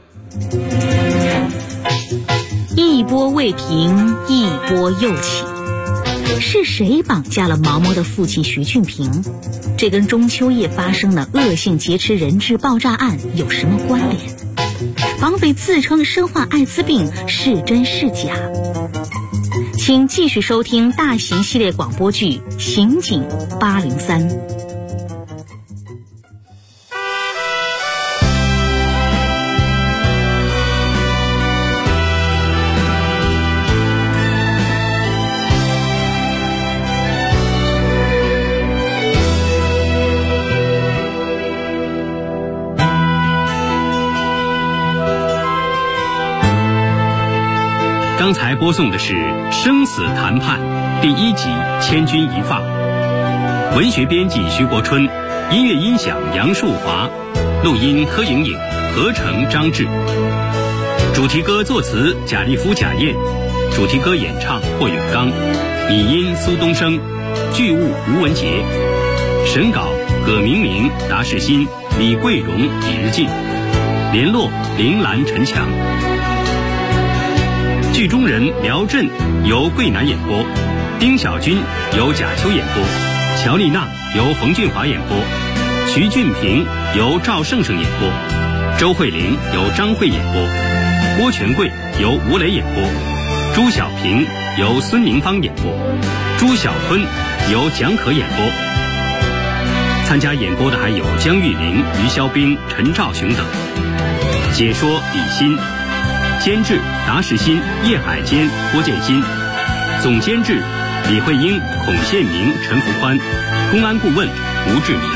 一波未平，一波又起。是谁绑架了毛毛的父亲徐俊平？这跟中秋夜发生的恶性劫持人质爆炸案有什么关联？绑匪自称身患艾滋病，是真是假？请继续收听大型系列广播剧《刑警803》。 刚才播送的是《生死谈判》第1集《千钧一发》，文学编辑徐国春，音乐音响杨树华，录音柯莹莹，合成张志。主题歌作词贾立夫、贾燕，主题歌演唱霍永刚，拟音苏东升，剧务吴文杰，审稿葛明明、达世新、李桂荣、李日进，联络铃兰、陈强。剧中人苗振由桂南演播，丁小军由贾秋演播，乔丽娜由冯俊华演播， 徐俊平由赵胜胜演播，周慧玲由张慧演播，郭全贵由吴磊演播，朱小平由孙明芳演播，朱小坤由蒋可演播。参加演播的还有江玉玲、于肖斌、陈兆雄等。解说李欣，监制达世新、叶海坚、郭建新，总监制李慧英、孔宪明、陈福宽，公安顾问吴志明。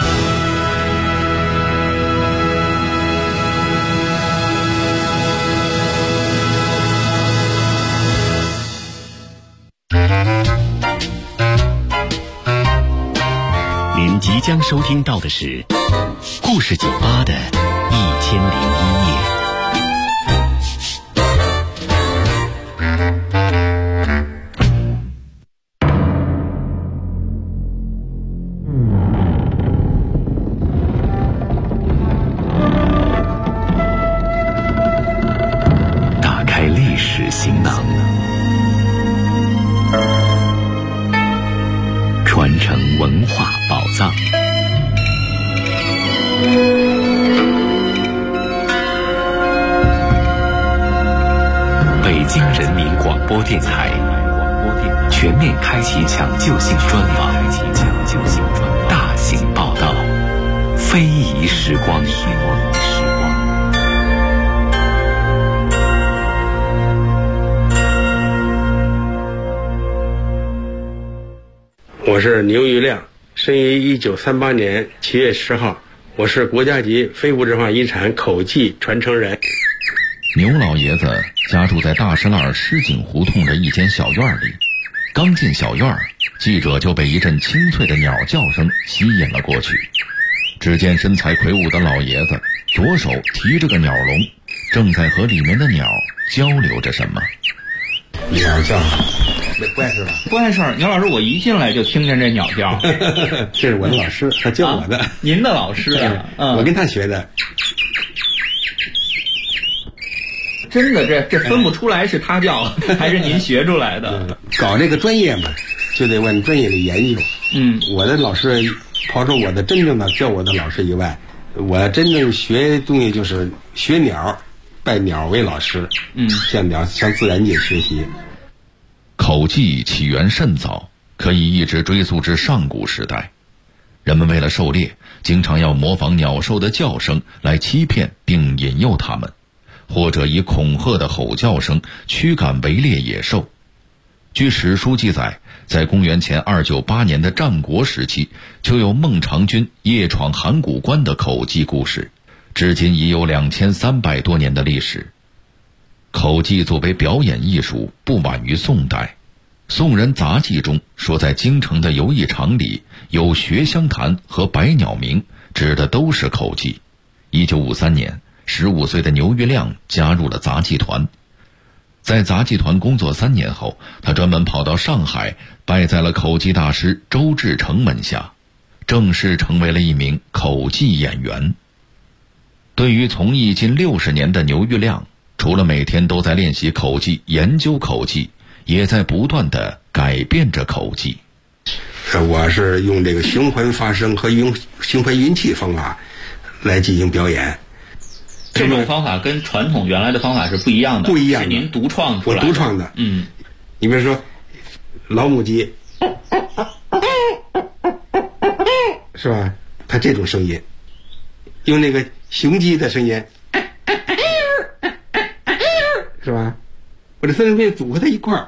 您即将收听到的是故事酒吧的1001夜。打开历史行囊，传承文化宝藏。北京人民广播电台全面开启抢救性专访，大型报道，非遗时光。 我是牛玉亮，生于1938年7月10号，我是国家级非物质文化遗产口技传承人。 牛老爷子家住在大石栏狮井胡同的一间小院里，刚进小院，记者就被一阵清脆的鸟叫声吸引了过去。只见身材魁梧的老爷子左手提着个鸟笼，正在和里面的鸟交流着什么。 鸟叫不碍事吧？ 不碍事。牛老师，我一进来就听见这鸟叫。 这是我的老师，他教我的。 您的老师啊？ 我跟他学的。 真的，这分不出来是他教还是您学出来的。 搞这个专业嘛，就得往专业里研究。我的老师，刨出我的真正的教我的老师以外，我真正学东西就是学鸟，拜鸟为老师。向自然界学习。 口技起源甚早，可以一直追溯至上古时代。人们为了狩猎，经常要模仿鸟兽的叫声来欺骗并引诱它们，或者以恐吓的吼叫声驱赶围猎野兽。据史书记载，在公元前298年的战国时期，就有孟尝君夜闯函谷关的口技故事，至今已有2300多年的历史。口技作为表演艺术，不晚于宋代。宋人杂记中说，在京城的游艺场里有学香坛和百鸟鸣，指的都是口技。1953年，15岁的牛玉亮加入了杂技团。在杂技团工作3年后，他专门跑到上海，拜在了口技大师周志成门下，正式成为了一名口技演员。对于从艺近60年的牛玉亮，除了每天都在练习口技、研究口技，也在不断地改变着口技。 我是用这个循环发声和用循环运气方法来进行表演。 这种方法跟传统原来的方法是不一样的， 不一样的， 是您独创出来的。 我独创的。你比如说老母鸡，是吧？它这种声音，用那个雄鸡的声音。是吧？我这三声变组合在一块儿，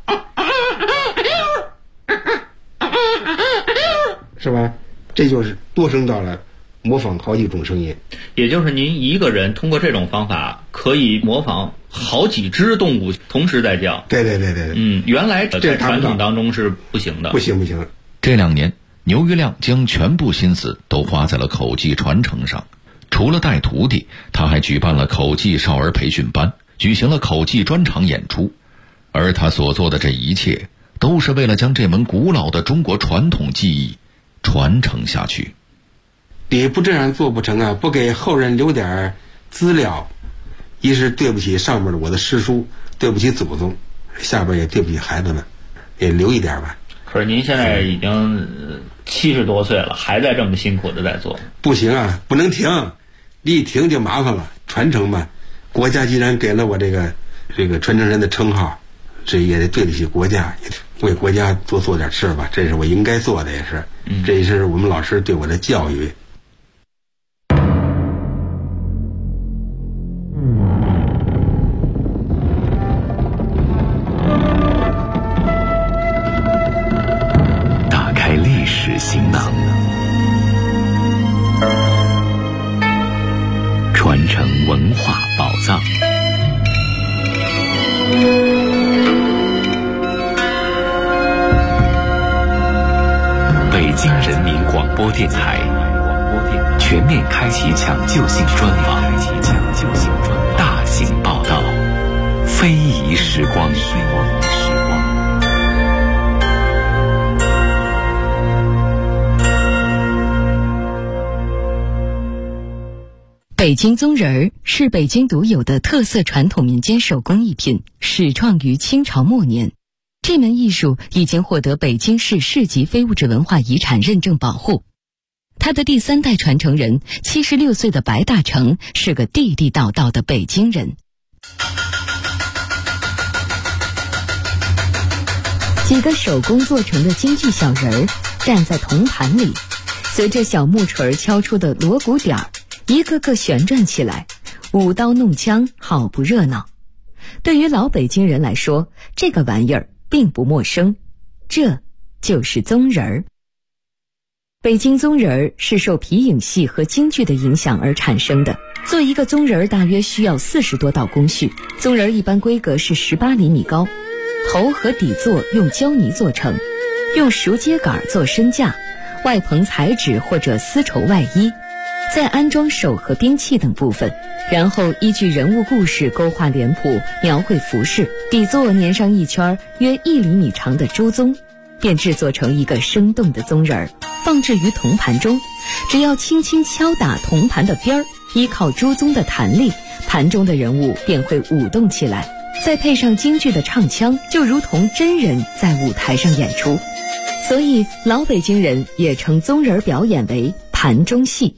是吧？这就是多声道了，模仿好几种声音。 也就是您一个人通过这种方法，可以模仿好几只动物同时在叫。 对。 原来在传统当中是不行的。 不行。 这2年，牛玉亮将全部心思都花在了口技传承上。除了带徒弟，他还举办了口技少儿培训班，举行了口技专场演出。而他所做的这一切，都是为了将这门古老的中国传统技艺传承下去。 你不这样做不成啊，不给后人留点资料，一是对不起上面的我的师叔，对不起祖宗，下边也对不起孩子们，也留一点吧。 可是您现在已经70多岁了，还在这么辛苦的在做。 不行啊，不能停，一停就麻烦了。传承嘛，国家既然给了我这个传承人的称号，这也得对得起国家，也为国家多做点事吧，这是我应该做的，也是，这也是我们老师对我的教育。 打开历史行囊，传承文化宝藏。北京人民广播电台全面开启抢救性专访，大型报道，非遗时光。 北京宗人儿是北京独有的特色传统民间手工艺品，始创于清朝末年。这门艺术已经获得北京市市级非物质文化遗产认证保护。他的第3代传承人76岁的白大成是个地地道道的北京人。几个手工做成的京剧小人儿站在铜盘里，随着小木锤敲出的锣鼓点儿，一个个旋转起来，舞刀弄枪，好不热闹。对于老北京人来说，这个玩意儿并不陌生，这就是宗人儿。北京宗人儿是受皮影戏和京剧的影响而产生的。做一个宗人儿大约需要40多道工序，宗人儿一般规格是18厘米高，头和底座用胶泥做成，用熟秸秆做身架，外棚彩纸或者丝绸外衣，再安装手和兵器等部分，然后依据人物故事勾画脸谱，描绘服饰，底座粘上一圈约1厘米长的朱宗，便制作成一个生动的宗人儿，放置于铜盘中。只要轻轻敲打铜盘的边儿，依靠朱宗的弹力，盘中的人物便会舞动起来，再配上京剧的唱腔，就如同真人在舞台上演出。所以老北京人也称宗人表演为盘中戏。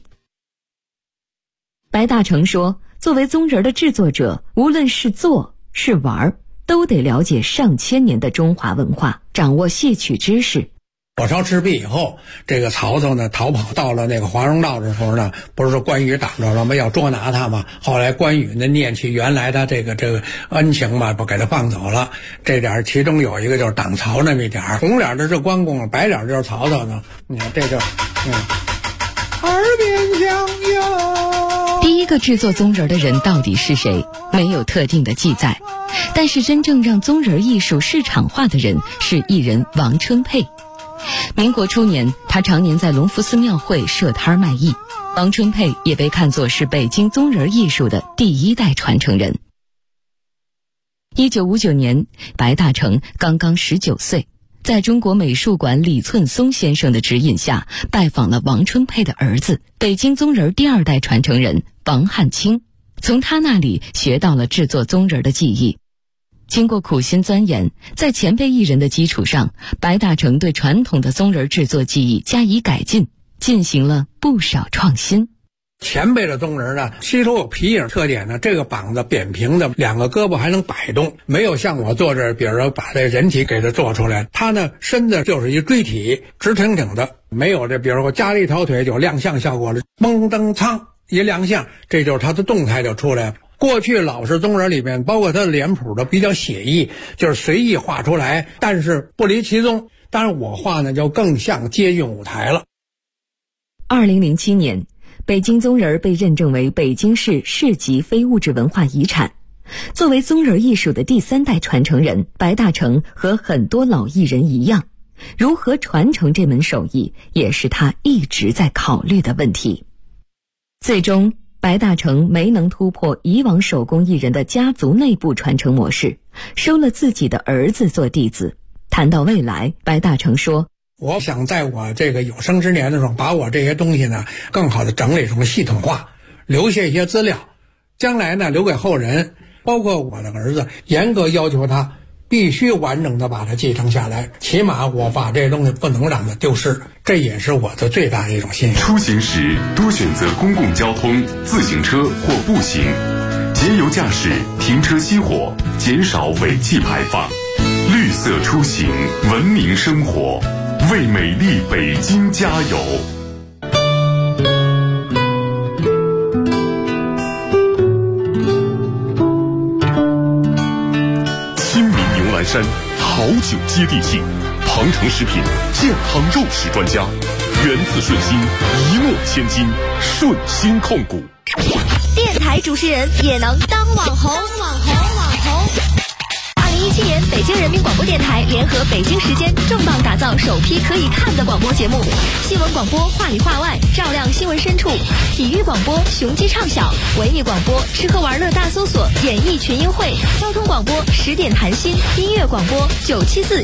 白大成说，作为宗人的制作者，无论是做是玩，都得了解上千年的中华文化，掌握戏曲知识。 火烧赤壁以后，这个曹操呢逃跑到了那个华容道的时候呢，不是说关羽挡着了吗？要捉拿他嘛。后来关羽呢念起原来他这个恩情嘛，不给他放走了。这点其中有一个就是挡曹那么一点，红脸的是关公，白脸就是曹操呢。你看这就耳边响哟。 第一个制作宗人的人到底是谁？没有特定的记载。但是真正让宗人艺术市场化的人是艺人王春佩。民国初年，他常年在隆福寺庙会设摊卖艺。王春佩也被看作是北京宗人艺术的第1代传承人。1959年，白大成刚刚19岁，在中国美术馆李寸松先生的指引下，拜访了王春佩的儿子，北京宗人第2代传承人王汉卿，从他那里学到了制作宗人的技艺。经过苦心钻研，在前辈艺人的基础上，白大成对传统的宗人制作技艺加以改进，进行了不少创新。 前辈的宗人呢，吸收有皮影特点呢，这个膀子扁平的，2个胳膊还能摆动，没有像我做这，比如说把这人体给它做出来，他呢身子就是一锥体，直挺挺的，没有这，比如说加了一条腿就亮相效果了，嘣噔噌一亮相，这就是他的动态就出来了。过去老式宗人里面，包括他的脸谱的比较写意，就是随意画出来，但是不离其宗。当然我画呢就更像接近舞台了。 2007年，北京宗人被认证为北京市市级非物质文化遗产。作为宗人艺术的第3代传承人，白大成和很多老艺人一样，如何传承这门手艺，也是他一直在考虑的问题。最终白大成没能突破以往手工艺人的家族内部传承模式，收了自己的儿子做弟子。谈到未来，白大成说， 我想在我这个有生之年的时候，把我这些东西呢更好的整理成系统化，留下一些资料，将来呢留给后人，包括我的儿子，严格要求他必须完整的把它继承下来，起码我把这东西不能让它丢失，这也是我的最大的一种心愿。 出行时多选择公共交通、自行车或步行，节油驾驶，停车熄火，减少尾气排放。绿色出行，文明生活，为美丽北京加油！亲民牛栏山好酒接地气，庞城食品健康肉食专家，源自顺心，一诺千金，顺心控股。 电台主持人也能当网红。2017年，北京人民广播电台联合北京时间重磅打造首批可以看的广播节目：新闻广播话里话外，照亮新闻深处；体育广播雄鸡唱晓；文艺广播吃喝玩乐大搜索，演艺群英会；交通广播10点谈心；音乐广播974